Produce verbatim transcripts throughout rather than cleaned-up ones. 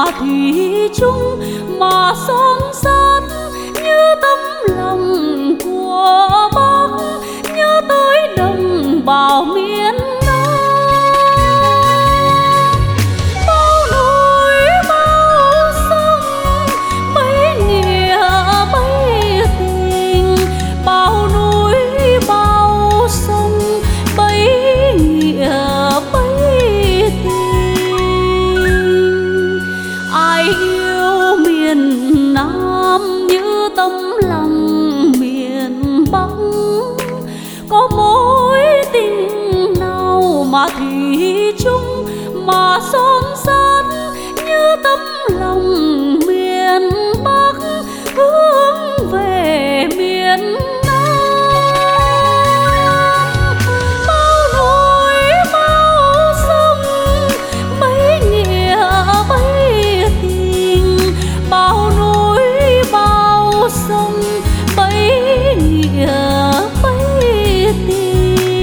mà thủy chung, mà son sắt như tấm lòng của Bác, nhớ tới đồng bào miền Nam. Bao núi bao sông bấy nghĩa bấy tình, bao núi bao sông bấy nghĩa bấy tình. Ai yêu miền Nam như tấm lòng miền Bắc, có mối tình nào mà thủy chung, mà son sắt như tấm lòng miền Bắc hướng về miền Nam. Bao núi bao sông bấy nghĩa bấy tình, bao núi bao sông bấy nghĩa bấy tình.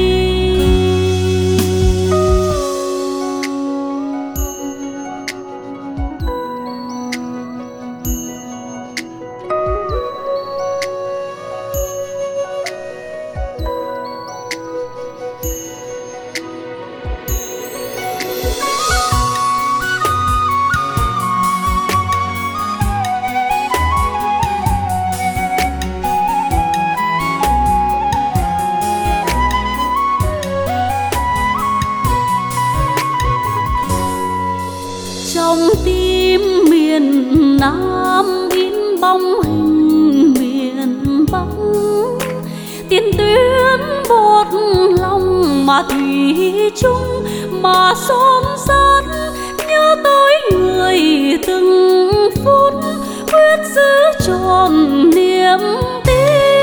Trong tim miền Nam in bóng hình miền Bắc, tiền tuyến một lòng mà thủy chung, mà son sắt nhớ tới người từng phút quyết giữ tròn niềm tin.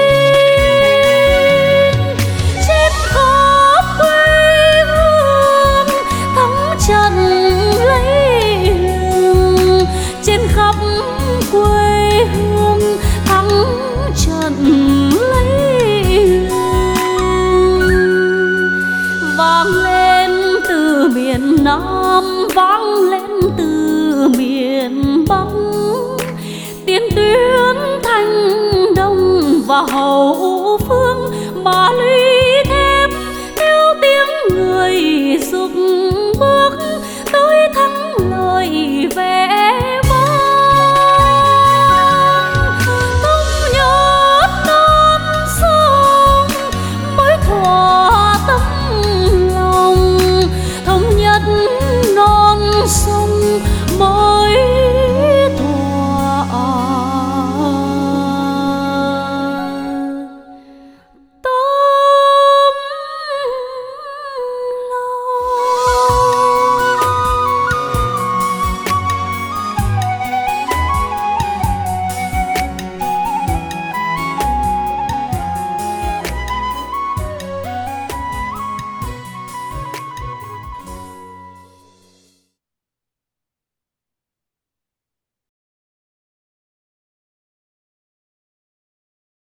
Trên khắp quê hương thắng trận lấy lừng, trên khắp quê hương thắng trận lấy lừng. Vang lên từ miền Nam, vang lên từ miền Bắc, tiền tuyến Thanh Đông và Hậu Phương mà lũy thêm theo tiếng người dục